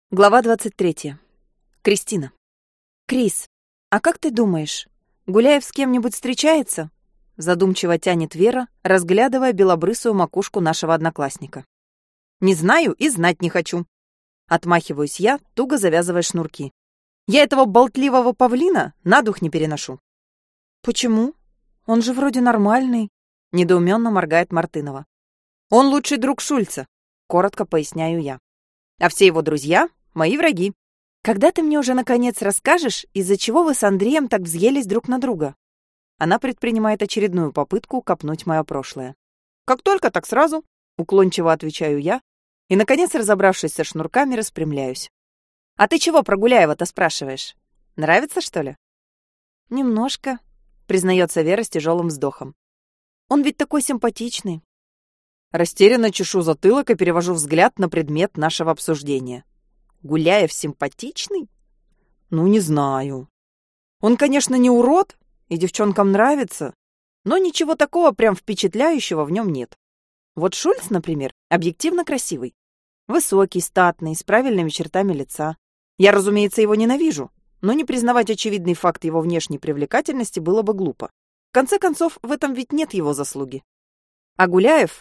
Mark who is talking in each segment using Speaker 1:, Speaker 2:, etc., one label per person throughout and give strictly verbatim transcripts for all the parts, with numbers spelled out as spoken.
Speaker 1: Глава двадцать третья. Кристина. «Крис, а как ты думаешь, Гуляев с кем-нибудь встречается?» Задумчиво тянет Вера, разглядывая белобрысую макушку нашего одноклассника. «Не знаю и знать не хочу». Отмахиваюсь я, туго завязывая шнурки. «Я этого болтливого павлина на дух не переношу». «Почему? Он же вроде нормальный», — недоуменно моргает Мартынова. «Он лучший друг Шульца», — коротко поясняю я. «А все его друзья — мои враги. Когда ты мне уже наконец расскажешь, из-за чего вы с Андреем так взъелись друг на друга?» Она предпринимает очередную попытку копнуть мое прошлое. «Как только, так сразу», — уклончиво отвечаю я, и, наконец, разобравшись со шнурками, распрямляюсь. «А ты чего про Гуляева-то спрашиваешь? Нравится, что ли?» «Немножко», — признается Вера с тяжелым вздохом. «Он ведь такой симпатичный». Растерянно чешу затылок и перевожу взгляд на предмет нашего обсуждения. Гуляев симпатичный? Ну, не знаю. Он, конечно, не урод, и девчонкам нравится, но ничего такого прям впечатляющего в нем нет. Вот Шульц, например, объективно красивый. Высокий, статный, с правильными чертами лица. Я, разумеется, его ненавижу, но не признавать очевидный факт его внешней привлекательности было бы глупо. В конце концов, в этом ведь нет его заслуги. А Гуляев?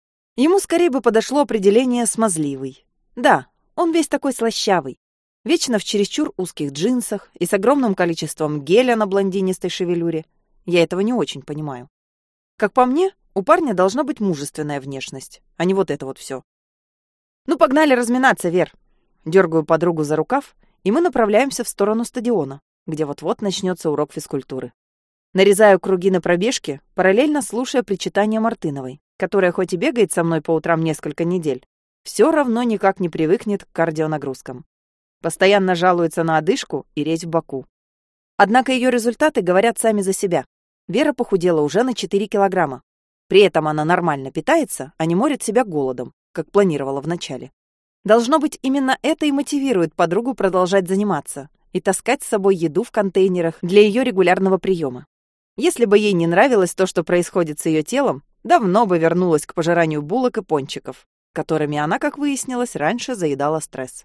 Speaker 1: Ему скорее бы подошло определение «смазливый». Да, он весь такой слащавый, вечно в чересчур узких джинсах и с огромным количеством геля на блондинистой шевелюре. Я этого не очень понимаю. Как по мне, у парня должна быть мужественная внешность, а не вот это вот все. «Ну, погнали разминаться, Вер!» Дергаю подругу за рукав, и мы направляемся в сторону стадиона, где вот-вот начнется урок физкультуры. Нарезаю круги на пробежке, параллельно слушая причитания Мартыновой, которая хоть и бегает со мной по утрам несколько недель, все равно никак не привыкнет к кардионагрузкам. Постоянно жалуется на одышку и резь в боку. Однако ее результаты говорят сами за себя. Вера похудела уже на четыре килограмма. При этом она нормально питается, а не морит себя голодом, как планировала вначале. Должно быть, именно это и мотивирует подругу продолжать заниматься и таскать с собой еду в контейнерах для ее регулярного приема. Если бы ей не нравилось то, что происходит с ее телом, давно бы вернулась к пожиранию булок и пончиков, которыми она, как выяснилось, раньше заедала стресс.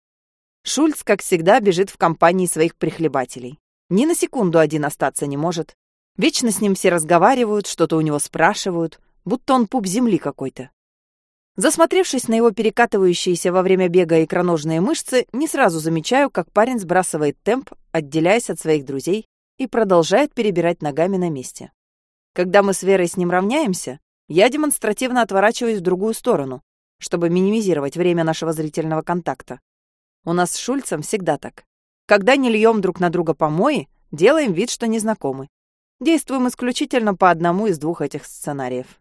Speaker 1: Шульц, как всегда, бежит в компании своих прихлебателей. Ни на секунду один остаться не может. Вечно с ним все разговаривают, что-то у него спрашивают, будто он пуп земли какой-то. Засмотревшись на его перекатывающиеся во время бега икроножные мышцы, не сразу замечаю, как парень сбрасывает темп, отделяясь от своих друзей, и продолжает перебирать ногами на месте. Когда мы с Верой с ним равняемся, я демонстративно отворачиваюсь в другую сторону, чтобы минимизировать время нашего зрительного контакта. У нас с Шульцем всегда так. Когда не льем друг на друга помои, делаем вид, что не знакомы. Действуем исключительно по одному из двух этих сценариев.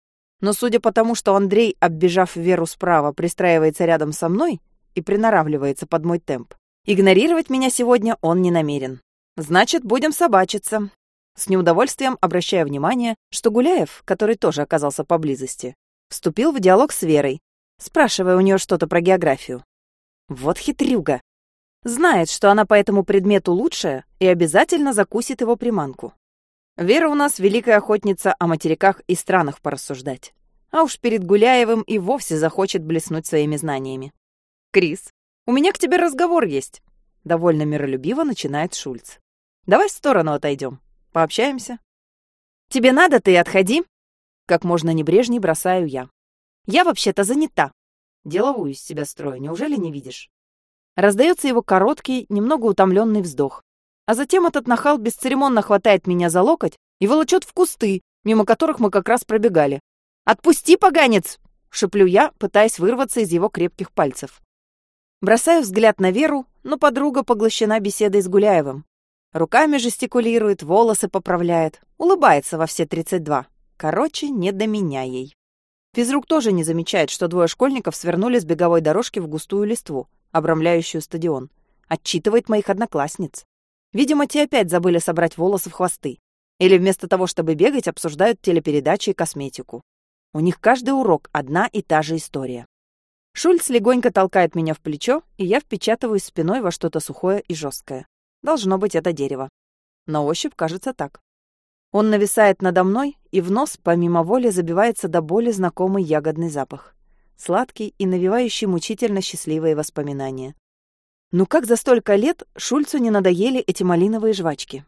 Speaker 1: Но судя по тому, что Андрей, оббежав Веру справа, пристраивается рядом со мной и приноравливается под мой темп, игнорировать меня сегодня он не намерен. Значит, будем собачиться. С неудовольствием обращая внимание, что Гуляев, который тоже оказался поблизости, вступил в диалог с Верой, спрашивая у нее что-то про географию. Вот хитрюга. Знает, что она по этому предмету лучшая и обязательно закусит его приманку. Вера у нас великая охотница о материках и странах порассуждать. А уж перед Гуляевым и вовсе захочет блеснуть своими знаниями. «Крис, у меня к тебе разговор есть», — довольно миролюбиво начинает Шульц. «Давай в сторону отойдем. Пообщаемся». «Тебе надо, ты отходи», — как можно небрежней бросаю я. «Я вообще-то занята». Деловую из себя строю, неужели не видишь? Раздается его короткий, немного утомленный вздох. А затем этот нахал бесцеремонно хватает меня за локоть и волочет в кусты, мимо которых мы как раз пробегали. «Отпусти, поганец!» — шеплю я, пытаясь вырваться из его крепких пальцев. Бросаю взгляд на Веру, но подруга поглощена беседой с Гуляевым. Руками жестикулирует, волосы поправляет, улыбается во все тридцать два. Короче, не до меня ей. Физрук тоже не замечает, что двое школьников свернули с беговой дорожки в густую листву, обрамляющую стадион. Отчитывает моих одноклассниц. Видимо, те опять забыли собрать волосы в хвосты. Или вместо того, чтобы бегать, обсуждают телепередачи и косметику. У них каждый урок одна и та же история. Шульц легонько толкает меня в плечо, и я впечатываюсь спиной во что-то сухое и жесткое. Должно быть, это дерево. На ощупь кажется так. Он нависает надо мной, и в нос, помимо воли, забивается до боли знакомый ягодный запах. сладкий и навевающий мучительно счастливые воспоминания. Ну как за столько лет Шульцу не надоели эти малиновые жвачки?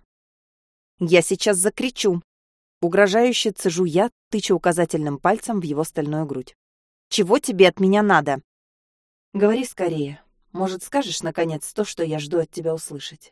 Speaker 1: «Я сейчас закричу!» Угрожающе цежу я, тыча указательным пальцем в его стальную грудь. «Чего тебе от меня надо?» «Говори скорее. Может, скажешь, наконец, то, что я жду от тебя услышать?»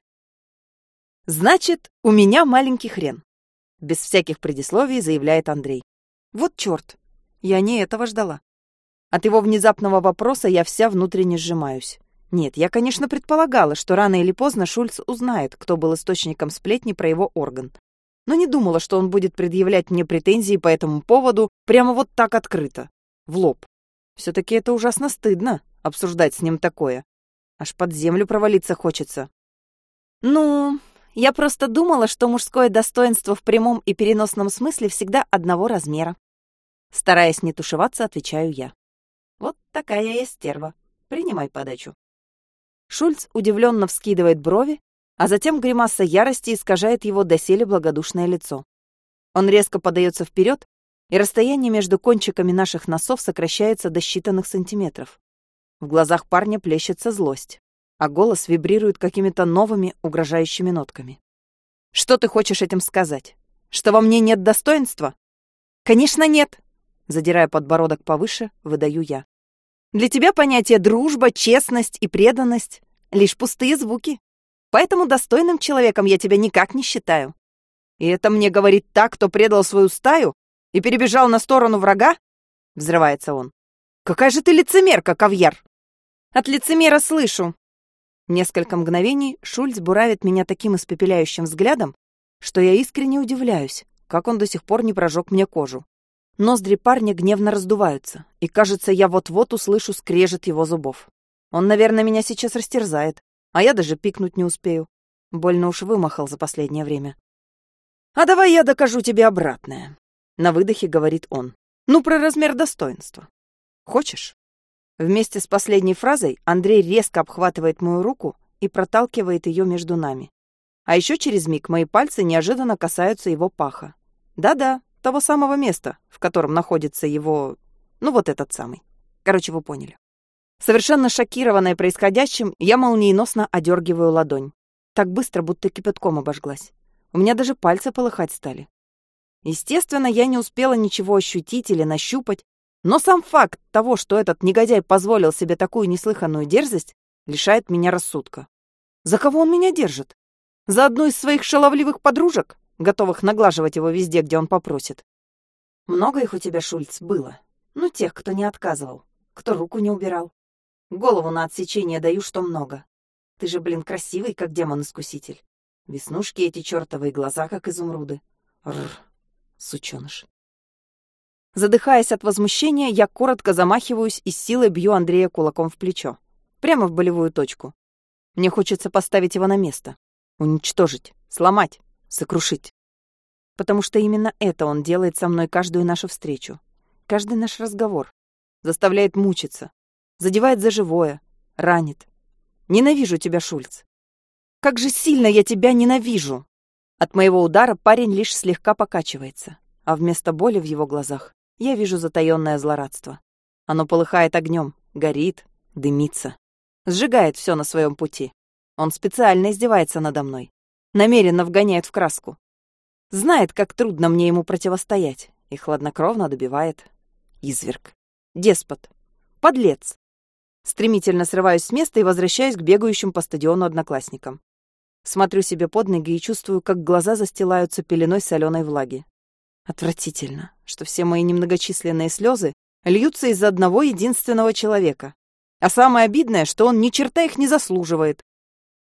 Speaker 1: «Значит, у меня маленький хрен», — без всяких предисловий заявляет Андрей. «Вот чёрт, я не этого ждала». От его внезапного вопроса я вся внутренне сжимаюсь. Нет, я, конечно, предполагала, что рано или поздно Шульц узнает, кто был источником сплетни про его орган. Но не думала, что он будет предъявлять мне претензии по этому поводу прямо вот так открыто, в лоб. Все-таки это ужасно стыдно, обсуждать с ним такое. Аж под землю провалиться хочется. Ну, я просто думала, что мужское достоинство в прямом и переносном смысле всегда одного размера. Стараясь не тушеваться, отвечаю я. Вот такая я стерва. Принимай подачу. Шульц удивленно вскидывает брови, а затем гримаса ярости искажает его доселе благодушное лицо. Он резко подается вперед, и расстояние между кончиками наших носов сокращается до считанных сантиметров. В глазах парня плещется злость, а голос вибрирует какими-то новыми угрожающими нотками. «Что ты хочешь этим сказать? Что во мне нет достоинства?» «Конечно, нет!» Задирая подбородок повыше, выдаю я. «Для тебя понятие дружба, честность и преданность — лишь пустые звуки. Поэтому достойным человеком я тебя никак не считаю. И это мне говорит так, кто предал свою стаю и перебежал на сторону врага?» Взрывается он. «Какая же ты лицемерка, Кавьяр!» «От лицемера слышу!» Несколько мгновений Шульц буравит меня таким испепеляющим взглядом, что я искренне удивляюсь, как он до сих пор не прожег мне кожу. Ноздри парня гневно раздуваются, и, кажется, я вот-вот услышу скрежет его зубов. Он, наверное, меня сейчас растерзает, а я даже пикнуть не успею. Больно уж вымахал за последнее время. «А давай я докажу тебе обратное», — на выдохе говорит он. «Ну, про размер достоинства. Хочешь?» Вместе с последней фразой Андрей резко обхватывает мою руку и проталкивает ее между нами. А еще через миг мои пальцы неожиданно касаются его паха. Да-да, того самого места, в котором находится его... Ну, вот этот самый. Короче, вы поняли. Совершенно шокированная происходящим, я молниеносно одергиваю ладонь. Так быстро, будто кипятком обожглась. У меня даже пальцы полыхать стали. Естественно, я не успела ничего ощутить или нащупать, но сам факт того, что этот негодяй позволил себе такую неслыханную дерзость, лишает меня рассудка. За кого он меня держит? За одну из своих шаловливых подружек, готовых наглаживать его везде, где он попросит? Много их у тебя, Шульц, было? Ну, тех, кто не отказывал, кто руку не убирал. Голову на отсечение даю, что много. Ты же, блин, красивый, как демон-искуситель. Веснушки эти чертовые, глаза, как изумруды. Рр, сучёныш. Задыхаясь от возмущения, я коротко замахиваюсь и с силой бью Андрея кулаком в плечо. Прямо в болевую точку. Мне хочется поставить его на место. Уничтожить, сломать, сокрушить. Потому что именно это он делает со мной каждую нашу встречу. Каждый наш разговор. Заставляет мучиться. Задевает за живое. Ранит. Ненавижу тебя, Шульц. Как же сильно я тебя ненавижу! От моего удара парень лишь слегка покачивается, а вместо боли в его глазах я вижу затаённое злорадство. Оно полыхает огнем, горит, дымится. Сжигает все на своем пути. Он специально издевается надо мной. Намеренно вгоняет в краску. Знает, как трудно мне ему противостоять, и хладнокровно добивает. Изверг. Деспот. Подлец. Стремительно срываюсь с места и возвращаюсь к бегающим по стадиону одноклассникам. Смотрю себе под ноги и чувствую, как глаза застилаются пеленой солёной влаги. Отвратительно, что все мои немногочисленные слезы льются из-за одного единственного человека. А самое обидное, что он ни черта их не заслуживает.